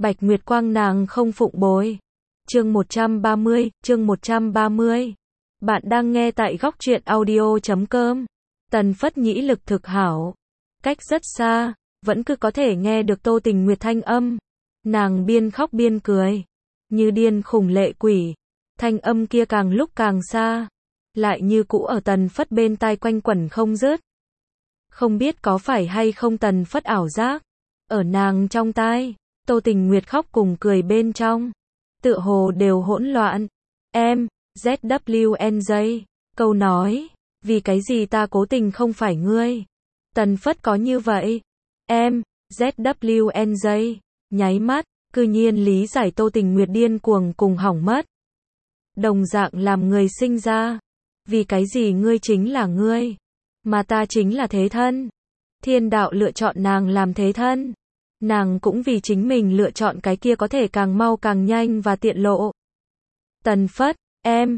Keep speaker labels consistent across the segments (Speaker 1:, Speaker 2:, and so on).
Speaker 1: Bạch Nguyệt Quang nàng không phụng bồi. Chương 130. Bạn đang nghe tại góc truyện audio.com. Tần Phất nhĩ lực thực hảo. Cách rất xa, vẫn cứ có thể nghe được Tô Tình Nguyệt thanh âm. Nàng biên khóc biên cười. Như điên khủng lệ quỷ. Thanh âm kia càng lúc càng xa. Lại như cũ ở Tần Phất bên tai quanh quẩn không dứt. Không biết có phải hay không Tần Phất ảo giác. Ở nàng trong tai, Tô Tình Nguyệt khóc cùng cười bên trong. Tựa hồ đều hỗn loạn. Em, ZWNJ. Câu nói, vì cái gì ta cố tình không phải ngươi. Tần Phất có như vậy. Em, ZWNJ. Nháy mắt, cư nhiên lý giải Tô Tình Nguyệt điên cuồng cùng hỏng mất. Đồng dạng làm người sinh ra. Vì cái gì ngươi chính là ngươi, mà ta chính là thế thân. Thiên đạo lựa chọn nàng làm thế thân. Nàng cũng vì chính mình lựa chọn cái kia có thể càng mau càng nhanh và tiện lộ. Tần Phất, em,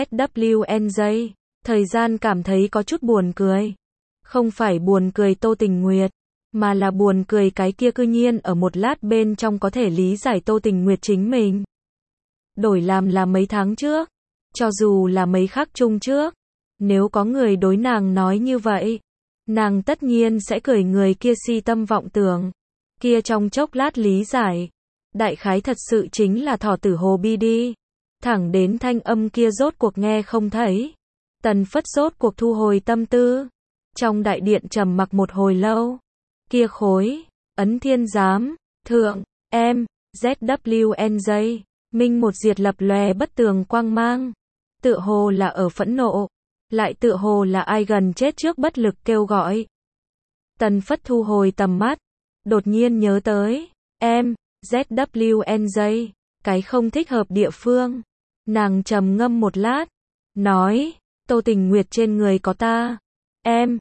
Speaker 1: ZWNJ. Thời gian cảm thấy có chút buồn cười. Không phải buồn cười Tô Tình Nguyệt, mà là buồn cười cái kia cư nhiên ở một lát bên trong có thể lý giải Tô Tình Nguyệt chính mình. Đổi làm là mấy tháng trước, cho dù là mấy khắc chung trước, nếu có người đối nàng nói như vậy, nàng tất nhiên sẽ cười người kia si tâm vọng tưởng. Kia trong chốc lát lý giải, đại khái thật sự chính là thỏ tử hồ bi đi. Thẳng đến thanh âm kia rốt cuộc nghe không thấy. Tần Phất rốt cuộc thu hồi tâm tư. Trong đại điện trầm mặc một hồi lâu. Kia khối, ấn thiên giám, thượng, em, ZWNJ, minh một diệt lập lòe bất tường quang mang. Tựa hồ là ở phẫn nộ, lại tựa hồ là ai gần chết trước bất lực kêu gọi. Tần Phất thu hồi tầm mắt, đột nhiên nhớ tới, em, ZWNJ, cái không thích hợp địa phương. Nàng trầm ngâm một lát, nói, Tô Tình Nguyệt trên người có ta. Em,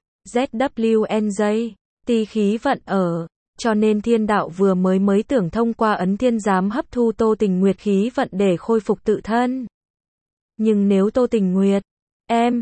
Speaker 1: ZWNJ, ti khí vận ở, cho nên thiên đạo vừa mới tưởng thông qua ấn thiên giám hấp thu Tô Tình Nguyệt khí vận để khôi phục tự thân. Nhưng nếu Tô Tình Nguyệt, em,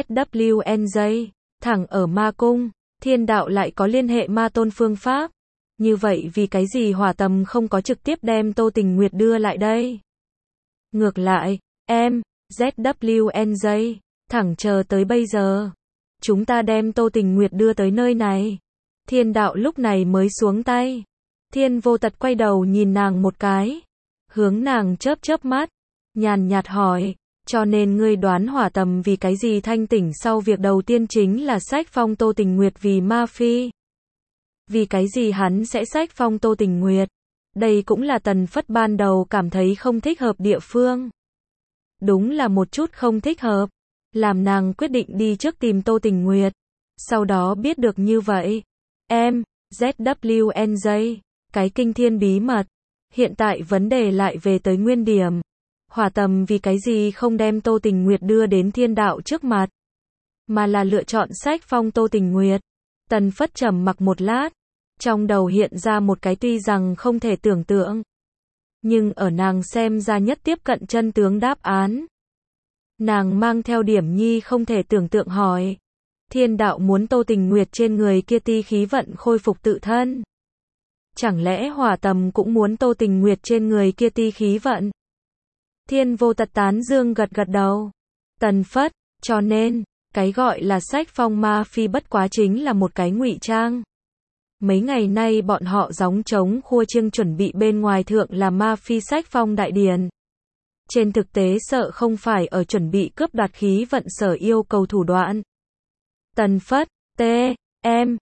Speaker 1: ZWNJ, thẳng ở ma cung, thiên đạo lại có liên hệ ma tôn phương pháp. Như vậy vì cái gì Hỏa Tầm không có trực tiếp đem Tô Tình Nguyệt đưa lại đây? Ngược lại, em, ZWNJ, thẳng chờ tới bây giờ. Chúng ta đem Tô Tình Nguyệt đưa tới nơi này. Thiên đạo lúc này mới xuống tay. Thiên Vô Tật quay đầu nhìn nàng một cái. Hướng nàng chớp mắt. Nhàn nhạt hỏi. Cho nên ngươi đoán Hỏa Tầm vì cái gì thanh tỉnh sau việc đầu tiên chính là sách phong Tô Tình Nguyệt vì ma phi. Vì cái gì hắn sẽ sách phong Tô Tình Nguyệt? Đây cũng là Tần Phất ban đầu cảm thấy không thích hợp địa phương. Đúng là một chút không thích hợp. Làm nàng quyết định đi trước tìm Tô Tình Nguyệt. Sau đó biết được như vậy. Em, ZWNJ, cái kinh thiên bí mật. Hiện tại vấn đề lại về tới nguyên điểm. Hỏa Tầm vì cái gì không đem Tô Tình Nguyệt đưa đến thiên đạo trước mặt, mà là lựa chọn sách phong Tô Tình Nguyệt. Tần Phất trầm mặc một lát. Trong đầu hiện ra một cái tuy rằng không thể tưởng tượng, nhưng ở nàng xem ra nhất tiếp cận chân tướng đáp án. Nàng mang theo điểm nhi không thể tưởng tượng hỏi. Thiên đạo muốn Tô Tình Nguyệt trên người kia ti khí vận khôi phục tự thân. Chẳng lẽ Hỏa Tầm cũng muốn Tô Tình Nguyệt trên người kia ti khí vận? Thiên Vô Tật tán dương gật đầu. Tần Phất, cho nên, cái gọi là sách phong ma phi bất quá chính là một cái ngụy trang. Mấy ngày nay bọn họ gióng trống khua chiêng chuẩn bị bên ngoài thượng là ma phi sách phong đại điển. Trên thực tế sợ không phải ở chuẩn bị cướp đoạt khí vận sở yêu cầu thủ đoạn. Tần Phất, em,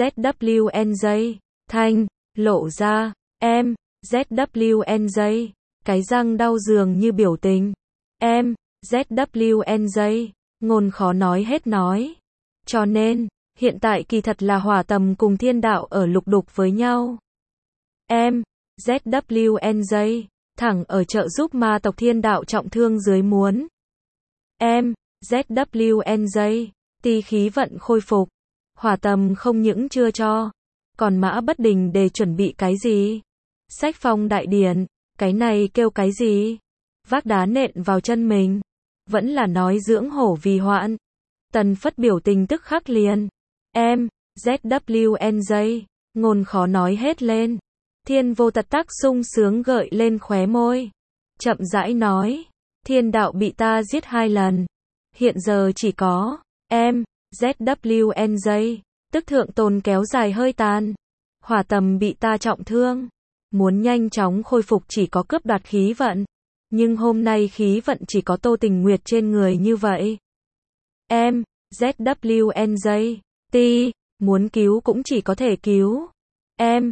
Speaker 1: ZWNJ, thanh, lộ ra, em, ZWNJ, cái răng đau dường như biểu tình. Em, ZWNJ, ngôn khó nói hết nói. Cho nên, hiện tại kỳ thật là Hỏa Tầm cùng thiên đạo ở lục đục với nhau. Em, ZWNJ, thẳng ở trợ giúp ma tộc thiên đạo trọng thương dưới muốn. Em, ZWNJ, ti khí vận khôi phục. Hỏa Tầm không những chưa cho, còn mã bất đình để chuẩn bị cái gì? Sách phong đại điển, cái này kêu cái gì? Vác đá nện vào chân mình. Vẫn là nói dưỡng hổ vì hoạn. Tần Phất biểu tình tức khắc liền. Em, ZWNJ, ngôn khó nói hết lên. Thiên vô tật tác sung sướng gợi lên khóe môi. Chậm rãi nói, thiên đạo bị ta giết 2 lần. Hiện giờ chỉ có, em, ZWNJ, tức thượng tôn kéo dài hơi tàn. Hỏa tầm bị ta trọng thương. Muốn nhanh chóng khôi phục chỉ có cướp đoạt khí vận. Nhưng hôm nay khí vận chỉ có Tô Tình Nguyệt trên người như vậy. Em, ZWNJ, T, muốn cứu cũng chỉ có thể cứu. Em,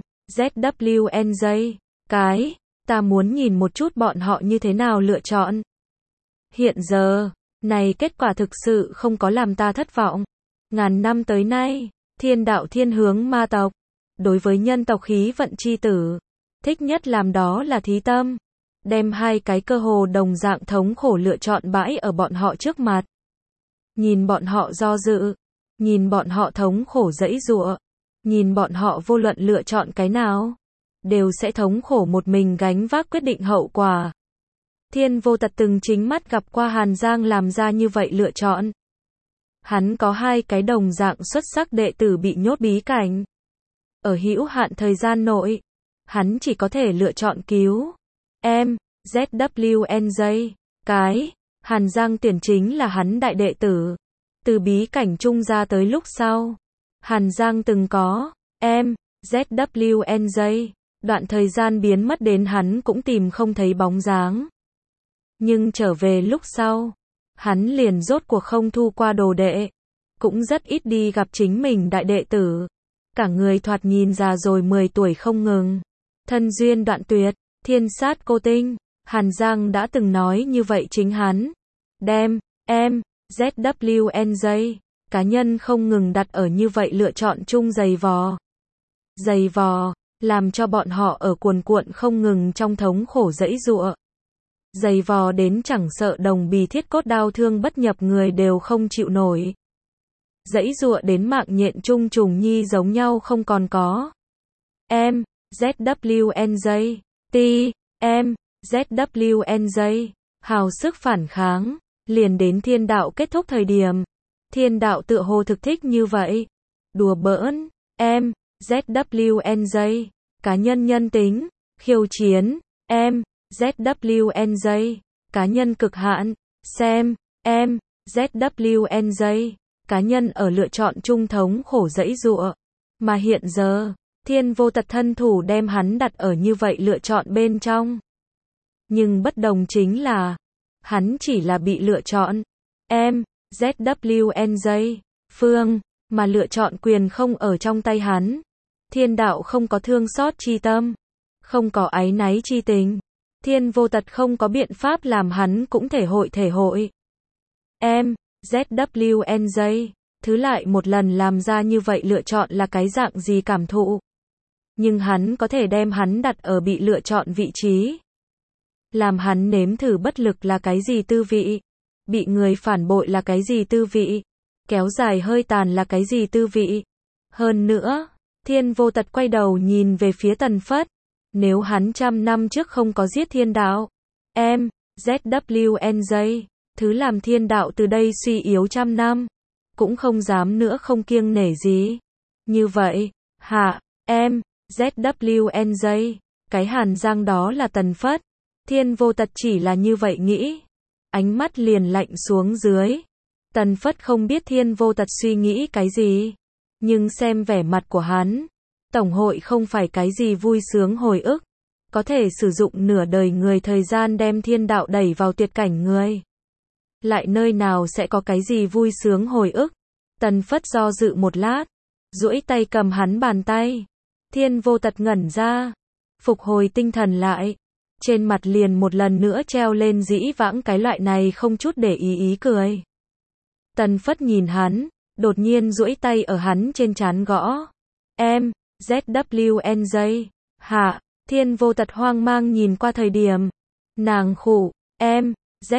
Speaker 1: ZWNJ, cái, ta muốn nhìn một chút bọn họ như thế nào lựa chọn. Hiện giờ, này kết quả thực sự không có làm ta thất vọng. Ngàn năm tới nay, thiên đạo thiên hướng ma tộc. Đối với nhân tộc khí vận chi tử, thích nhất làm đó là thí tâm. Đem 2 cái cơ hồ đồng dạng thống khổ lựa chọn bãi ở bọn họ trước mặt. Nhìn bọn họ do dự. Nhìn bọn họ thống khổ giãy giụa. Nhìn bọn họ vô luận lựa chọn cái nào, đều sẽ thống khổ một mình gánh vác quyết định hậu quả. Thiên vô tật từng chính mắt gặp qua Hàn Giang làm ra như vậy lựa chọn. Hắn có 2 cái đồng dạng xuất sắc đệ tử bị nhốt bí cảnh. Ở hữu hạn thời gian nội, hắn chỉ có thể lựa chọn cứu. Em, ZWNJ, cái, Hàn Giang tuyển chính là hắn đại đệ tử. Từ bí cảnh trung ra tới lúc sau, Hàn Giang từng có, em, ZWNJ, đoạn thời gian biến mất đến hắn cũng tìm không thấy bóng dáng. Nhưng trở về lúc sau, hắn liền rốt cuộc không thu qua đồ đệ, cũng rất ít đi gặp chính mình đại đệ tử. Cả người thoạt nhìn già rồi 10 tuổi không ngừng. Thân duyên đoạn tuyệt, thiên sát cô tinh, Hàn Giang đã từng nói như vậy chính hắn. Đem, em, ZWNJ, cá nhân không ngừng đặt ở như vậy lựa chọn chung giày vò. Giày vò, làm cho bọn họ ở cuồn cuộn không ngừng trong thống khổ giãy giụa. Giày vò đến chẳng sợ đồng bì thiết cốt đau thương bất nhập người đều không chịu nổi. Giãy giụa đến mạng nhện chung trùng nhi giống nhau không còn có. Em, ZWNJ, T, em, ZWNJ, hào sức phản kháng, liền đến thiên đạo kết thúc thời điểm. Thiên đạo tựa hồ thực thích như vậy. Đùa bỡn, em, ZWNJ, cá nhân nhân tính, khiêu chiến, em, ZWNJ, cá nhân cực hạn, xem, em, ZWNJ, cá nhân ở lựa chọn trung thống khổ giãy giụa. Mà hiện giờ, thiên vô tật thân thủ đem hắn đặt ở như vậy lựa chọn bên trong. Nhưng bất đồng chính là, hắn chỉ là bị lựa chọn. Em, ZWNJ, phương, mà lựa chọn quyền không ở trong tay hắn. Thiên đạo không có thương xót chi tâm, không có áy náy chi tình. Thiên vô tật không có biện pháp làm hắn cũng thể hội. Em, ZWNJ, thứ lại một lần làm ra như vậy lựa chọn là cái dạng gì cảm thụ. Nhưng hắn có thể đem hắn đặt ở bị lựa chọn vị trí. Làm hắn nếm thử bất lực là cái gì tư vị. Bị người phản bội là cái gì tư vị. Kéo dài hơi tàn là cái gì tư vị. Hơn nữa, thiên vô tật quay đầu nhìn về phía Tần Phất. Nếu hắn 100 năm trước không có giết thiên đạo. Em, ZWNJ, thứ làm thiên đạo từ đây suy yếu 100 năm. Cũng không dám nữa không kiêng nể gì. Như vậy, hạ, em, ZWNJ, cái Hàn Giang đó là Tần Phất. Thiên vô tật chỉ là như vậy nghĩ. Ánh mắt liền lạnh xuống dưới. Tần Phất không biết thiên vô tật suy nghĩ cái gì. Nhưng xem vẻ mặt của hắn. Tổng hội không phải cái gì vui sướng hồi ức. Có thể sử dụng nửa đời người thời gian đem thiên đạo đẩy vào tuyệt cảnh người. Lại nơi nào sẽ có cái gì vui sướng hồi ức. Tần Phất do dự một lát. Duỗi tay cầm hắn bàn tay. Thiên vô tật ngẩn ra. Phục hồi tinh thần lại. Trên mặt liền một lần nữa treo lên dĩ vãng cái loại này không chút để ý cười. Tần Phất nhìn hắn. Đột nhiên duỗi tay ở hắn trên trán gõ. Em, ZWNJ, hạ, thiên vô tật hoang mang nhìn qua thời điểm. Nàng khụ, em,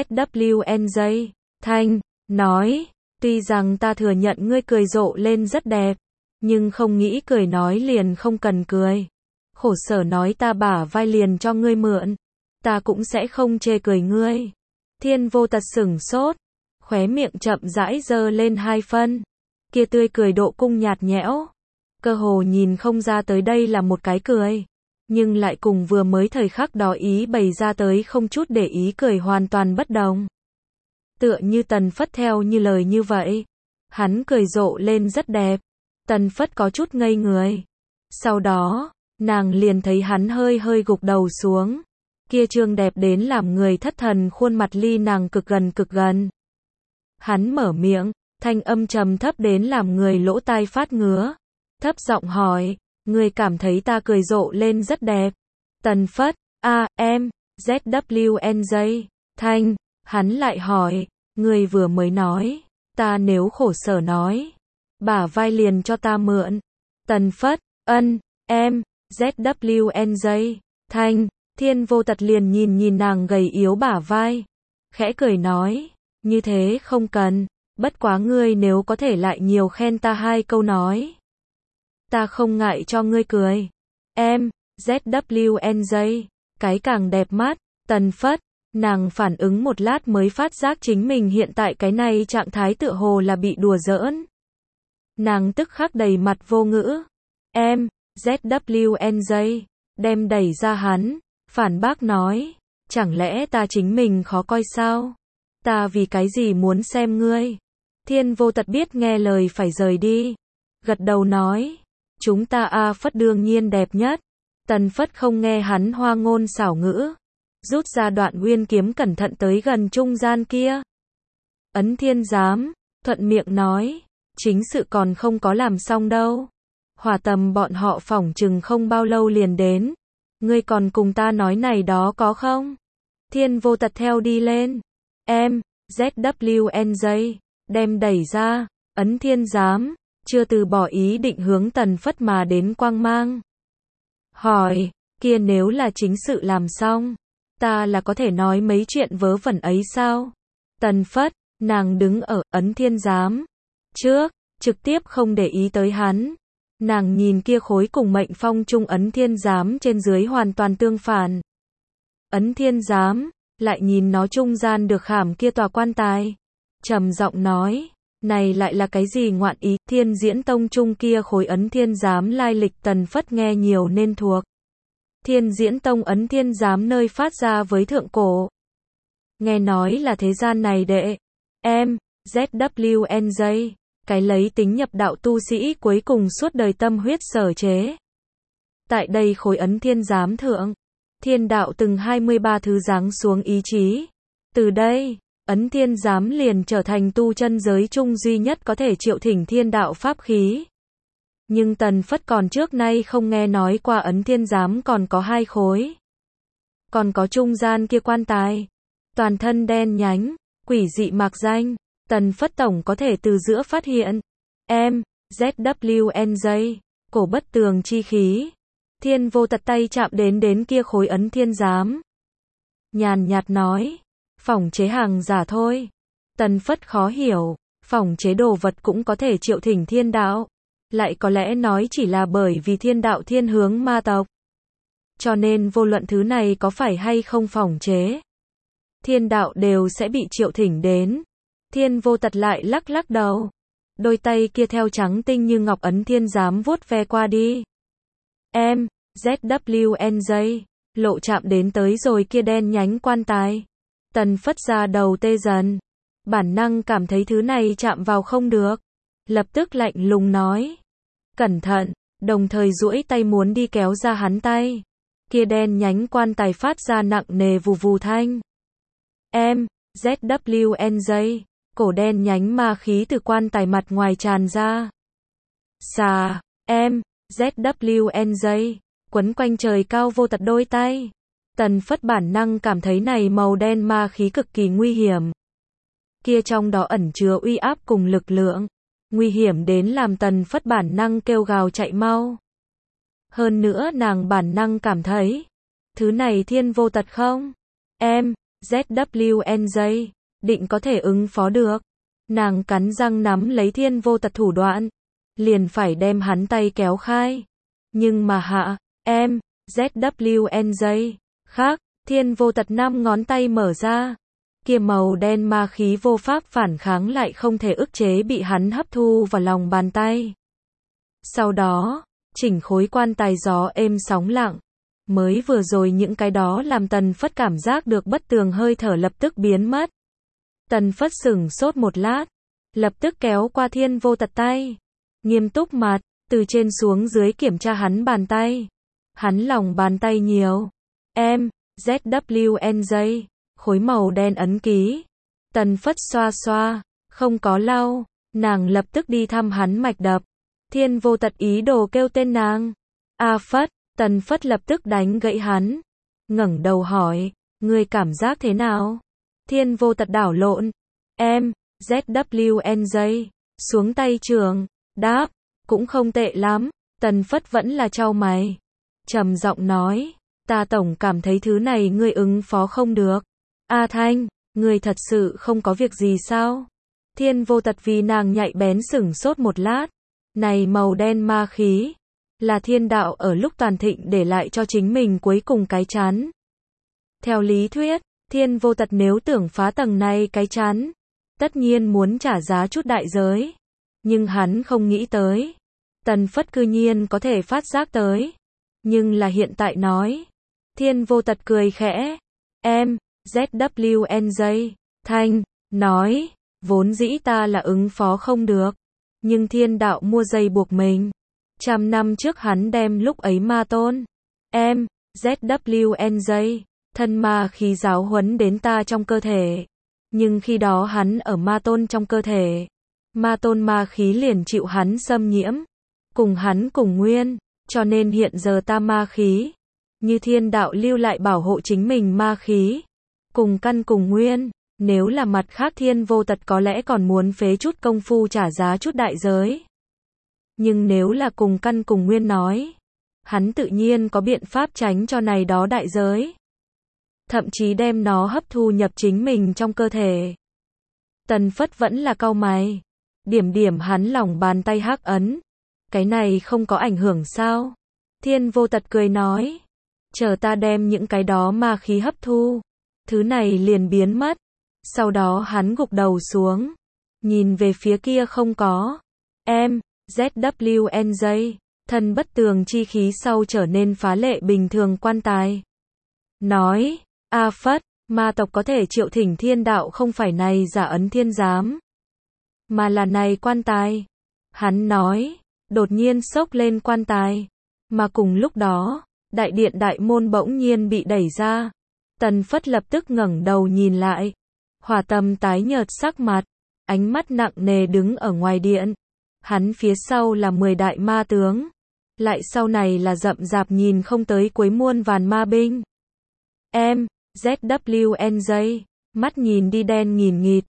Speaker 1: ZWNJ, thanh, nói, tuy rằng ta thừa nhận ngươi cười rộ lên rất đẹp, nhưng không nghĩ cười nói liền không cần cười. Khổ sở nói ta bả vai liền cho ngươi mượn, ta cũng sẽ không chê cười ngươi. Thiên vô tật sửng sốt, khóe miệng chậm rãi giơ lên 2 phân, kia tươi cười độ cung nhạt nhẽo. Cơ hồ nhìn không ra tới đây là một cái cười. nhưng lại cùng vừa mới thời khắc đó ý bày ra tới không chút để ý cười hoàn toàn bất đồng. Tựa như Tần Phất theo như lời như vậy. Hắn cười rộ lên rất đẹp. Tần Phất có chút ngây người. Sau đó, nàng liền thấy hắn hơi hơi gục đầu xuống. Kia trương đẹp đến làm người thất thần khuôn mặt ly nàng cực gần cực gần. Hắn mở miệng, thanh âm trầm thấp đến làm người lỗ tai phát ngứa. Thấp giọng hỏi, ngươi cảm thấy ta cười rộ lên rất đẹp. Tần Phất, em, ZWNJ, thanh, hắn lại hỏi, ngươi vừa mới nói, ta nếu khổ sở nói, bả vai liền cho ta mượn. Tần Phất, em, ZWNJ, thanh, Thiên Vô Tật liền nhìn nàng gầy yếu bả vai, khẽ cười nói, như thế không cần, bất quá ngươi nếu có thể lại nhiều khen ta 2 câu nói. Ta không ngại cho ngươi cười. Em, ZWNJ, cái càng đẹp mắt. Tần Phất, nàng phản ứng một lát mới phát giác chính mình hiện tại cái này trạng thái tựa hồ là bị đùa giỡn. Nàng tức khắc đầy mặt vô ngữ. Em, ZWNJ, đem đẩy ra hắn, phản bác nói, chẳng lẽ ta chính mình khó coi sao? Ta vì cái gì muốn xem ngươi? Thiên Vô Tật biết nghe lời phải rời đi. Gật đầu nói, chúng ta Phất đương nhiên đẹp nhất. Tần Phất không nghe hắn hoa ngôn xảo ngữ. Rút ra đoạn nguyên kiếm cẩn thận tới gần trung gian kia. Ấn Thiên Giám, thuận miệng nói, chính sự còn không có làm xong đâu. Hỏa Tầm bọn họ phỏng chừng không bao lâu liền đến. Ngươi còn cùng ta nói này đó có không? Thiên Vô Tật theo đi lên. Em, ZWNJ, đem đẩy ra. Ấn Thiên Giám, chưa từ bỏ ý định hướng Tần Phất mà đến quang mang. Hỏi, kia nếu là chính sự làm xong, ta là có thể nói mấy chuyện vớ vẩn ấy sao? Tần Phất, nàng đứng ở Ấn Thiên Giám trước, trực tiếp không để ý tới hắn. Nàng nhìn kia khối cùng mệnh phong trung Ấn Thiên Giám trên dưới hoàn toàn tương phản. Ấn Thiên Giám, lại nhìn nó trung gian được khảm kia tòa quan tài. Trầm giọng nói, này lại là cái gì ngoạn ý? Thiên Diễn Tông trung kia khối Ấn Thiên Giám lai lịch Tần Phất nghe nhiều nên thuộc. Thiên Diễn Tông Ấn Thiên Giám nơi phát ra với thượng cổ. Nghe nói là thế gian này đệ. Em, ZWNJ, cái lấy tính nhập đạo tu sĩ cuối cùng suốt đời tâm huyết sở chế. Tại đây khối Ấn Thiên Giám thượng, thiên đạo từng 23 thứ giáng xuống ý chí. Từ đây, Ấn Thiên Giám liền trở thành tu chân giới chung duy nhất có thể triệu thỉnh thiên đạo pháp khí. Nhưng Tần Phất còn trước nay không nghe nói qua Ấn Thiên Giám còn có 2 khối. Còn có trung gian kia quan tài, toàn thân đen nhánh, quỷ dị mạc danh, Tần Phất tổng có thể từ giữa phát hiện. Em, ZWNJ, cổ bất tường chi khí. Thiên Vô Tật tay chạm đến kia khối Ấn Thiên Giám. Nhàn nhạt nói, phỏng chế hàng giả thôi. Tần Phất khó hiểu, phỏng chế đồ vật cũng có thể triệu thỉnh thiên đạo. Lại có lẽ nói chỉ là bởi vì thiên đạo thiên hướng ma tộc. Cho nên vô luận thứ này có phải hay không phỏng chế, thiên đạo đều sẽ bị triệu thỉnh đến. Thiên Vô Tật lại lắc lắc đầu. Đôi tay kia theo trắng tinh như ngọc Ấn Thiên Giám vuốt ve qua đi. Em, ZWNJ, lộ chạm đến tới rồi kia đen nhánh quan tài. Tần Phất ra đầu tê dần. Bản năng cảm thấy thứ này chạm vào không được. Lập tức lạnh lùng nói. Cẩn thận, đồng thời duỗi tay muốn đi kéo ra hắn tay. Kia đen nhánh quan tài phát ra nặng nề vù vù thanh. Em, ZWNJ, cổ đen nhánh ma khí từ quan tài mặt ngoài tràn ra. Xà, em, ZWNJ, quấn quanh trời cao Vô Tật đôi tay. Tần Phất bản năng cảm thấy này màu đen ma khí cực kỳ nguy hiểm. Kia trong đó ẩn chứa uy áp cùng lực lượng. Nguy hiểm đến làm Tần Phất bản năng kêu gào chạy mau. Hơn nữa nàng bản năng cảm thấy, thứ này Thiên Vô Tật không? Em, ZWNJ, định có thể ứng phó được. Nàng cắn răng nắm lấy Thiên Vô Tật thủ đoạn, liền phải đem hắn tay kéo khai. Nhưng mà em, ZWNJ, khác, Thiên Vô Tật 5 ngón tay mở ra. Kia màu đen ma khí vô pháp phản kháng lại không thể ức chế bị hắn hấp thu vào lòng bàn tay. Sau đó, chỉnh khối quan tài gió êm sóng lặng. Mới vừa rồi những cái đó làm Tần Phất cảm giác được bất tường hơi thở lập tức biến mất. Tần Phất sửng sốt một lát, lập tức kéo qua Thiên Vô Tật tay, nghiêm túc mặt, từ trên xuống dưới kiểm tra hắn bàn tay. Hắn lòng bàn tay nhiều ZWNJ, khối màu đen ấn ký. Tần Phất xoa xoa, không có lau, nàng lập tức đi thăm hắn mạch đập. Thiên Vô Tật ý đồ kêu tên nàng. A Phất, Tần Phất lập tức đánh gãy hắn, ngẩng đầu hỏi, ngươi cảm giác thế nào? Thiên Vô Tật đảo lộn, ZWNJ, xuống tay trường, đáp, cũng không tệ lắm. Tần Phất vẫn là chau mày, trầm giọng nói, ta tổng cảm thấy thứ này ngươi ứng phó không được. A Thanh, ngươi thật sự không có việc gì sao? Thiên Vô Tật vì nàng nhạy bén sửng sốt một lát, này màu đen ma khí, là thiên đạo ở lúc toàn thịnh để lại cho chính mình cuối cùng cái chán. Theo lý thuyết, Thiên Vô Tật nếu tưởng phá tầng này cái chán, tất nhiên muốn trả giá chút đại giới. Nhưng hắn không nghĩ tới, Tần Phất cư nhiên có thể phát giác tới. Nhưng là hiện tại nói. Thiên Vô Tật cười khẽ. ZWNJ, Thanh, nói, vốn dĩ ta là ứng phó không được. Nhưng thiên đạo mua dây buộc mình. 100 năm trước hắn đem lúc ấy ma tôn. ZWNJ, thân ma khí giáo huấn đến ta trong cơ thể. Nhưng khi đó hắn ở ma tôn trong cơ thể. Ma tôn ma khí liền chịu hắn xâm nhiễm. Cùng hắn cùng nguyên. Cho nên hiện giờ ta ma khí. Như thiên đạo lưu lại bảo hộ chính mình ma khí. Cùng căn cùng nguyên. Nếu là mặt khác Thiên Vô Tật có lẽ còn muốn phế chút công phu trả giá chút đại giới. Nhưng nếu là cùng căn cùng nguyên nói. Hắn tự nhiên có biện pháp tránh cho này đó đại giới. Thậm chí đem nó hấp thu nhập chính mình trong cơ thể. Tần Phất vẫn là cau mày. Điểm hắn lòng bàn tay hắc ấn. Cái này không có ảnh hưởng sao? Thiên Vô Tật cười nói. Chờ ta đem những cái đó ma khí hấp thu. Thứ này liền biến mất. Sau đó hắn gục đầu xuống. Nhìn về phía kia không có. ZWNJ, thân bất tường chi khí sau trở nên phá lệ bình thường quan tài. Nói, A Phất, ma tộc có thể triệu thỉnh thiên đạo không phải này giả ấn thiên giám. Mà là này quan tài. Hắn nói, đột nhiên xốc lên quan tài. Mà cùng lúc đó, đại điện đại môn bỗng nhiên bị đẩy ra. Tần Phất lập tức ngẩng đầu nhìn lại. Hỏa Tâm tái nhợt sắc mặt, ánh mắt nặng nề đứng ở ngoài điện. Hắn phía sau là 10 đại ma tướng. Lại sau này là rậm rạp nhìn không tới cuối muôn vàn ma binh. ZWNJ, mắt nhìn đi đen nghìn nghịt.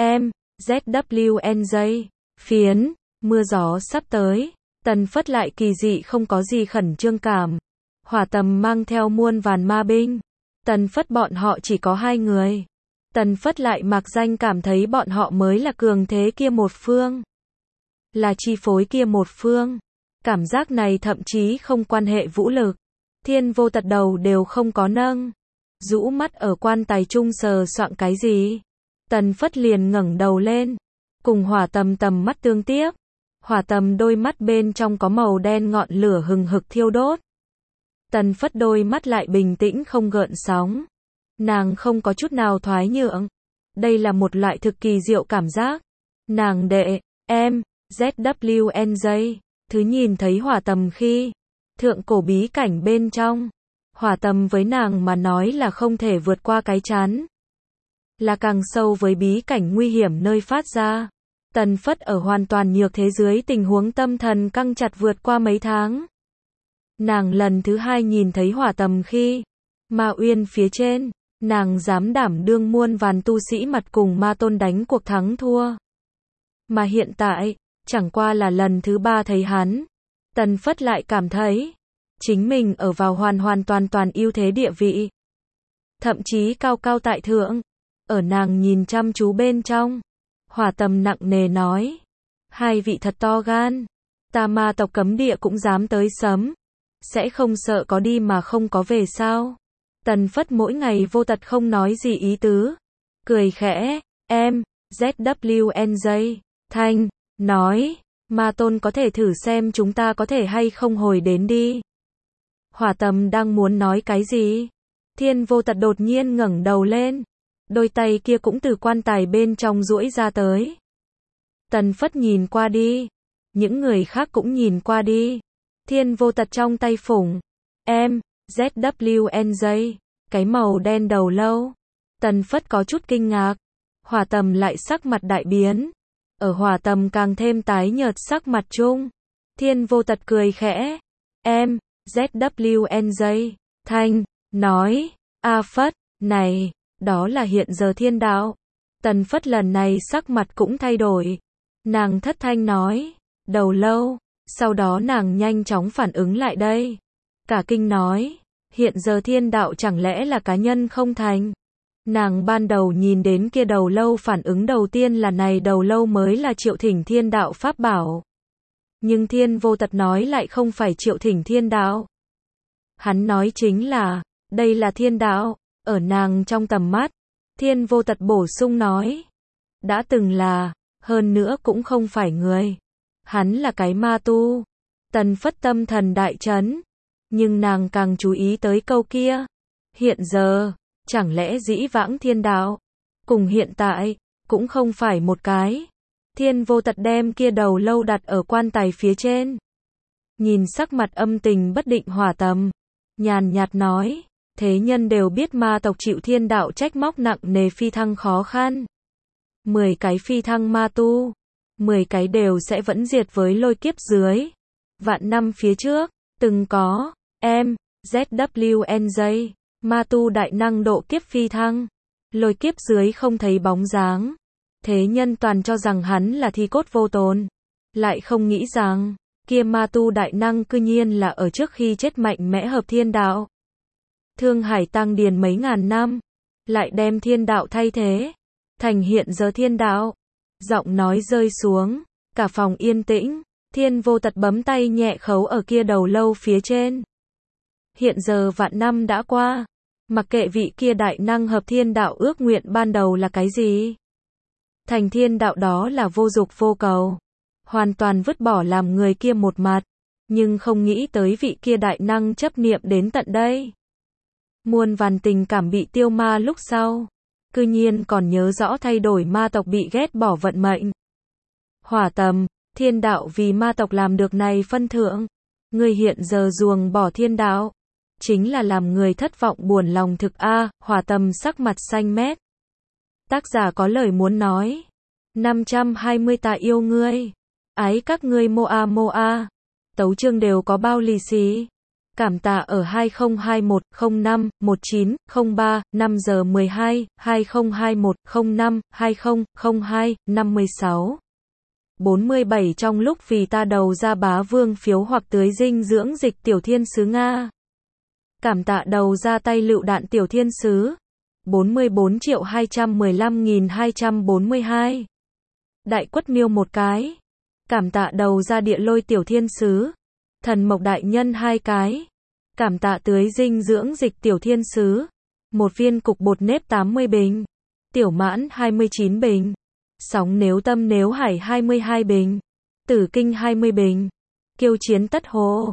Speaker 1: ZWNJ, phiến, mưa gió sắp tới. Tần Phất lại kỳ dị không có gì khẩn trương cảm. Hỏa Tâm mang theo muôn vàn ma binh. Tần Phất bọn họ chỉ có 2 người. Tần Phất lại mặc danh cảm thấy bọn họ mới là cường thế kia một phương. Là chi phối kia một phương. Cảm giác này thậm chí không quan hệ vũ lực. Thiên Vô Tật đầu đều không có nâng. Rũ mắt ở quan tài trung sờ soạng cái gì. Tần Phất liền ngẩng đầu lên. Cùng Hỏa Tâm tầm mắt tương tiếp. Hỏa Tâm đôi mắt bên trong có màu đen ngọn lửa hừng hực thiêu đốt. Tần Phất đôi mắt lại bình tĩnh không gợn sóng. Nàng không có chút nào thoái nhượng. Đây là một loại thực kỳ diệu cảm giác. Nàng đệ, ZWNJ, thứ nhìn thấy Hỏa Tâm khi, thượng cổ bí cảnh bên trong. Hỏa Tâm với nàng mà nói là không thể vượt qua cái chán. Là càng sâu với bí cảnh nguy hiểm nơi phát ra. Tần Phất ở hoàn toàn nhược thế dưới tình huống tâm thần căng chặt vượt qua mấy tháng. Nàng lần thứ 2 nhìn thấy Hỏa Tâm khi, Ma Uyên phía trên, nàng dám đảm đương muôn vàn tu sĩ mặt cùng ma tôn đánh cuộc thắng thua. Mà hiện tại, chẳng qua là lần thứ 3 thấy hắn. Tần Phất lại cảm thấy, chính mình ở vào hoàn toàn ưu thế địa vị. Thậm chí cao cao tại thượng. Ở nàng nhìn chăm chú bên trong. Hỏa Tâm nặng nề nói. 2 vị thật to gan. Ta ma tộc cấm địa cũng dám tới sớm. Sẽ không sợ có đi mà không có về sao? Tần Phất mỗi ngày vô tật không nói gì ý tứ. Cười khẽ. ZWNJ, Thanh, nói. Ma tôn có thể thử xem chúng ta có thể hay không hồi đến đi. Hỏa Tầm đang muốn nói cái gì? Thiên Vô Tật đột nhiên ngẩng đầu lên. Đôi tay kia cũng từ quan tài bên trong duỗi ra tới. Tần Phất nhìn qua đi. Những người khác cũng nhìn qua đi. Thiên Vô Tật trong tay phủng. ZWNJ. Cái màu đen đầu lâu. Tần Phất có chút kinh ngạc. Hỏa Tầm lại sắc mặt đại biến. Ở Hỏa Tầm càng thêm tái nhợt sắc mặt chung. Thiên Vô Tật cười khẽ. ZWNJ. Thanh. Nói. A Phất. Này. Đó là hiện giờ thiên đạo. Tần Phất lần này sắc mặt cũng thay đổi. Nàng thất thanh nói. Đầu lâu. Sau đó nàng nhanh chóng phản ứng lại đây. Cả kinh nói. Hiện giờ thiên đạo chẳng lẽ là cá nhân không thành? Nàng ban đầu nhìn đến kia đầu lâu phản ứng đầu tiên là này đầu lâu mới là Triệu Thỉnh thiên đạo pháp bảo. Nhưng Thiên Vô Tật nói lại không phải Triệu Thỉnh thiên đạo. Hắn nói chính là, đây là thiên đạo, ở nàng trong tầm mắt. Thiên Vô Tật bổ sung nói. Đã từng là, hơn nữa cũng không phải người. Hắn là cái ma tu. Tần Phất tâm thần đại chấn. Nhưng nàng càng chú ý tới câu kia. Hiện giờ, chẳng lẽ dĩ vãng thiên đạo, cùng hiện tại, cũng không phải một cái. Thiên Vô Tật đem kia đầu lâu đặt ở quan tài phía trên. Nhìn sắc mặt âm tình bất định Hỏa Tầm. Nhàn nhạt nói, thế nhân đều biết ma tộc chịu thiên đạo trách móc nặng nề phi thăng khó khăn. 10 cái phi thăng ma tu. 10 cái đều sẽ vẫn diệt với lôi kiếp dưới. Vạn năm phía trước, từng có, ZWNJ, ma tu đại năng độ kiếp phi thăng. Lôi kiếp dưới không thấy bóng dáng. Thế nhân toàn cho rằng hắn là thi cốt vô tồn. Lại không nghĩ rằng, kia ma tu đại năng cư nhiên là ở trước khi chết mạnh mẽ hợp thiên đạo. Thương Hải tăng điền mấy ngàn năm, lại đem thiên đạo thay thế, thành hiện giờ thiên đạo. Giọng nói rơi xuống, cả phòng yên tĩnh, Thiên Vô Tật bấm tay nhẹ khấu ở kia đầu lâu phía trên. Hiện giờ vạn năm đã qua, mặc kệ vị kia đại năng hợp thiên đạo ước nguyện ban đầu là cái gì. Thành thiên đạo đó là vô dục vô cầu, hoàn toàn vứt bỏ làm người kia một mặt, nhưng không nghĩ tới vị kia đại năng chấp niệm đến tận đây. Muôn vàn tình cảm bị tiêu ma lúc sau, cư nhiên còn nhớ rõ thay đổi ma tộc bị ghét bỏ vận mệnh. Hỏa Tầm, thiên đạo vì ma tộc làm được này phân thượng, người hiện giờ ruồng bỏ thiên đạo, chính là làm người thất vọng buồn lòng thực a. Hỏa Tầm sắc mặt xanh mét. Tác giả có lời muốn nói. 520 ta yêu ngươi. Ái các ngươi moa. Tấu chương đều có bao lì xì. Cảm tạ ở 2021 05 19 03 5 giờ 12 2021 05 20 02 56 47 trong lúc vì ta đầu ra bá vương phiếu hoặc tưới dinh dưỡng dịch tiểu thiên sứ Nga. Cảm tạ đầu ra tay lựu đạn tiểu thiên sứ. 44.215.242. Đại quất miêu một cái. Cảm tạ đầu ra địa lôi tiểu thiên sứ. Thần mộc đại nhân 2 cái. Cảm tạ tưới dinh dưỡng dịch tiểu thiên sứ. Một viên cục bột nếp 80 bình. Tiểu mãn 29 bình. Sóng nếu tâm nếu hải 22 bình. Tử kinh 20 bình. Kiêu chiến tất hồ.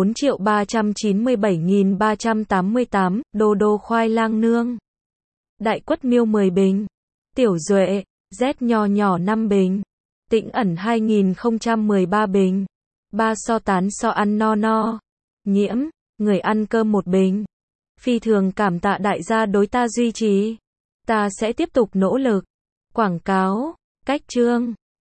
Speaker 1: 4.397.388. Đô đô khoai lang nương. Đại quất miêu 10 bình. Tiểu duệ. Z nho nhỏ 5 bình. Tĩnh ẩn 2013 bình. Ba so tán so ăn no no. Nhiễm. Người ăn cơm 1 bình. Phi thường cảm tạ đại gia đối ta duy trì. Ta sẽ tiếp tục nỗ lực. Quảng cáo. Cách chương.